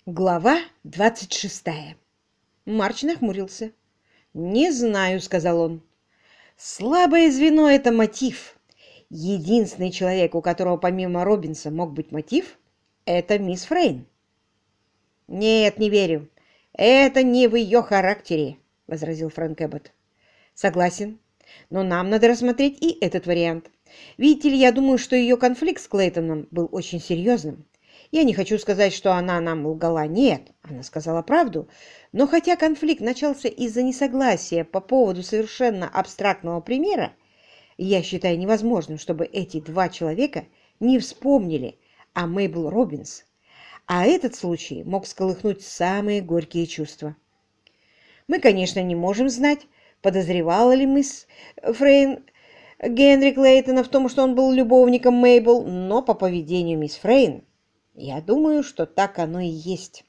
Глава 26. Марч нахмурился. «Не знаю», — сказал он. «Слабое звено — это мотив. Единственный человек, у которого помимо Робинса мог быть мотив, — это мисс Фрейн». «Нет, не верю. Это не в ее характере», — возразил Фрэнк Эббот. «Согласен. Но нам надо рассмотреть и этот вариант. Видите ли, я думаю, что ее конфликт с Клейтоном был очень серьезным. Я не хочу сказать, что она нам лгала. Нет, она сказала правду. Но хотя конфликт начался из-за несогласия по поводу совершенно абстрактного примера, я считаю невозможным, чтобы эти два человека не вспомнили о Мейбл Робинс. А этот случай мог всколыхнуть самые горькие чувства. Мы, конечно, не можем знать, подозревала ли мисс Фрейн Генри Клейтона в том, что он был любовником Мейбл, но по поведению мисс Фрейн я думаю, что так оно и есть.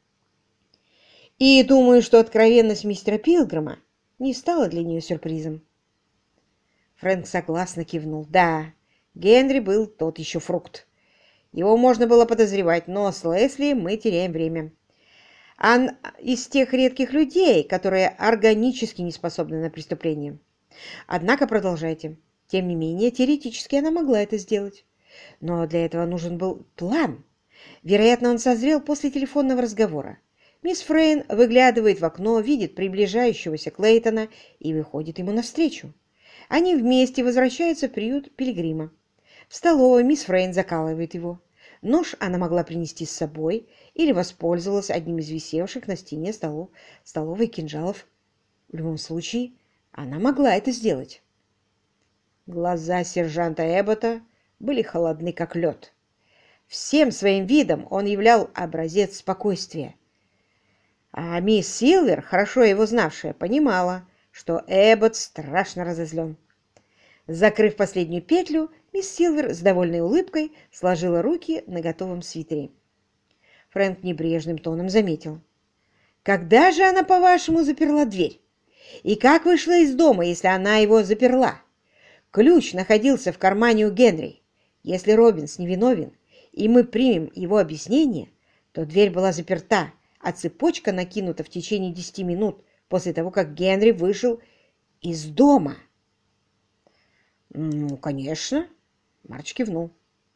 И думаю, что откровенность мистера Пилгрима не стала для нее сюрпризом. Фрэнк согласно кивнул. Да, Генри был тот еще фрукт. Его можно было подозревать, но с Лесли мы теряем время. Он из тех редких людей, которые органически не способны на преступление. Однако продолжайте. Тем не менее, теоретически она могла это сделать. Но для этого нужен был план. Вероятно, он созрел после телефонного разговора. Мисс Фрейн выглядывает в окно, видит приближающегося Клейтона и выходит ему навстречу. Они вместе возвращаются в приют Пилигрима. В столовой мисс Фрейн закалывает его. Нож она могла принести с собой или воспользовалась одним из висевших на стене столовой кинжалов. В любом случае, она могла это сделать. Глаза сержанта Эббота были холодны, как лед. Всем своим видом он являл образец спокойствия. А мисс Силвер, хорошо его знавшая, понимала, что Эббот страшно разозлен. Закрыв последнюю петлю, мисс Силвер с довольной улыбкой сложила руки на готовом свитере. Фрэнк небрежным тоном заметил. «Когда же она, по-вашему, заперла дверь? И как вышла из дома, если она его заперла? Ключ находился в кармане у Генри. Если Робинс невиновен, и мы примем его объяснение, то дверь была заперта, а цепочка накинута в течение 10 минут после того, как Генри вышел из дома». «Ну, конечно», — Марч кивнул.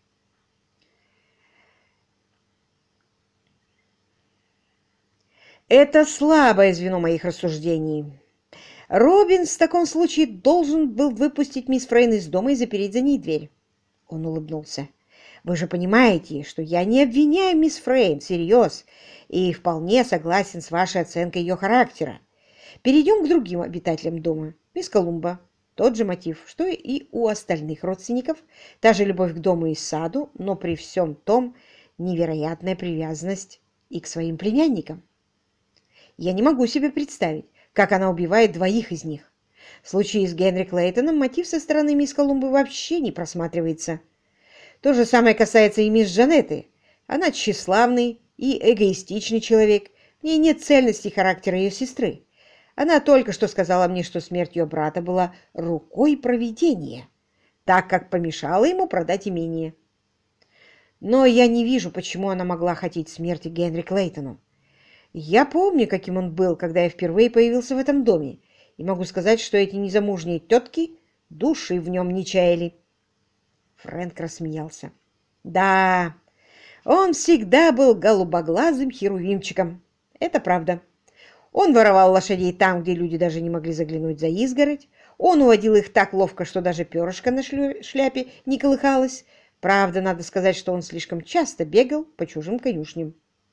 «Это слабое звено моих рассуждений. Робинс в таком случае должен был выпустить мисс Фрейн из дома и запереть за ней дверь». Он улыбнулся. «Вы же понимаете, что я не обвиняю мисс Фрейн всерьез и вполне согласен с вашей оценкой ее характера. Перейдем к другим обитателям дома. Мисс Колумба. Тот же мотив, что и у остальных родственников. Та же любовь к дому и саду, но при всем том невероятная привязанность и к своим племянникам. Я не могу себе представить, как она убивает двоих из них. В случае с Генри Клейтоном мотив со стороны мисс Колумбы вообще не просматривается. То же самое касается и мисс Джанетты. Она тщеславный и эгоистичный человек. В ней нет цельности характера ее сестры. Она только что сказала мне, что смерть ее брата была рукой провидения, так как помешала ему продать имение. Но я не вижу, почему она могла хотеть смерти Генри Клейтону. Я помню, каким он был, когда я впервые появился в этом доме, и могу сказать, что эти незамужние тетки души в нем не чаяли. Фрэнк рассмеялся. Да, он всегда был голубоглазым херувимчиком. Это правда. Он воровал лошадей там, где люди даже не могли заглянуть за изгородь. Он уводил их так ловко, что даже перышко на шляпе не колыхалось. Правда, надо сказать, что он слишком часто бегал по чужим конюшням.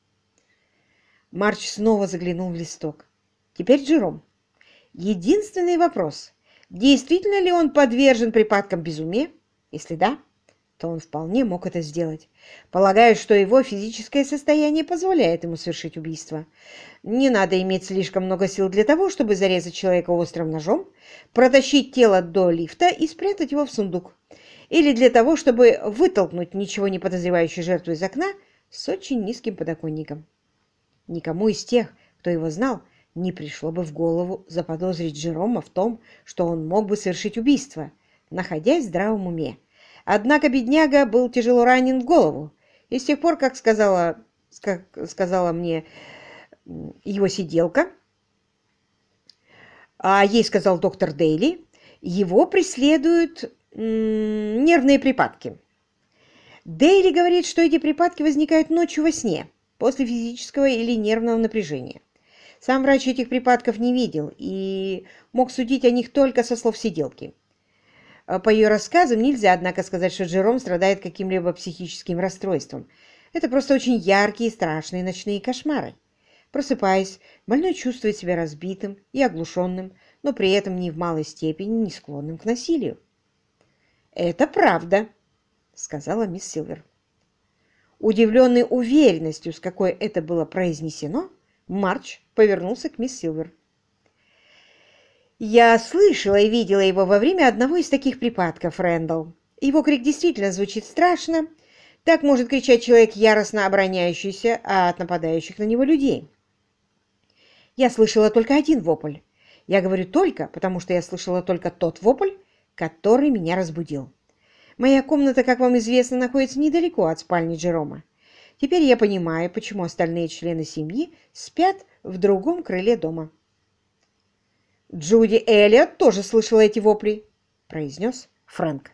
Марч снова заглянул в листок. Теперь Джером. Единственный вопрос. Действительно ли он подвержен припадкам безумия? Если да, то он вполне мог это сделать. Полагаю, что его физическое состояние позволяет ему совершить убийство. Не надо иметь слишком много сил для того, чтобы зарезать человека острым ножом, протащить тело до лифта и спрятать его в сундук. Или для того, чтобы вытолкнуть ничего не подозревающую жертву из окна с очень низким подоконником. Никому из тех, кто его знал, не пришло бы в голову заподозрить Джерома в том, что он мог бы совершить убийство, находясь в здравом уме. Однако бедняга был тяжело ранен в голову, и с тех пор, как сказала сказала мне его сиделка, а ей сказал доктор Дейли, его преследуют нервные припадки. Дейли говорит, что эти припадки возникают ночью во сне, после физического или нервного напряжения. Сам врач этих припадков не видел и мог судить о них только со слов сиделки. По ее рассказам нельзя, однако, сказать, что Джером страдает каким-либо психическим расстройством. Это просто очень яркие и страшные ночные кошмары. Просыпаясь, больной чувствует себя разбитым и оглушенным, но при этом ни в малой степени не склонным к насилию. «Это правда», — сказала мисс Силвер. Удивленный уверенностью, с какой это было произнесено, Марч повернулся к мисс Силвер. «Я слышала и видела его во время одного из таких припадков, Рэндалл. Его крик действительно звучит страшно. Так может кричать человек, яростно обороняющийся от нападающих на него людей. Я слышала только один вопль. Я говорю «только», потому что я слышала только тот вопль, который меня разбудил. Моя комната, как вам известно, находится недалеко от спальни Джерома. Теперь я понимаю, почему остальные члены семьи спят в другом крыле дома». «Джуди Эллиот тоже слышала эти вопли», — произнес Фрэнк.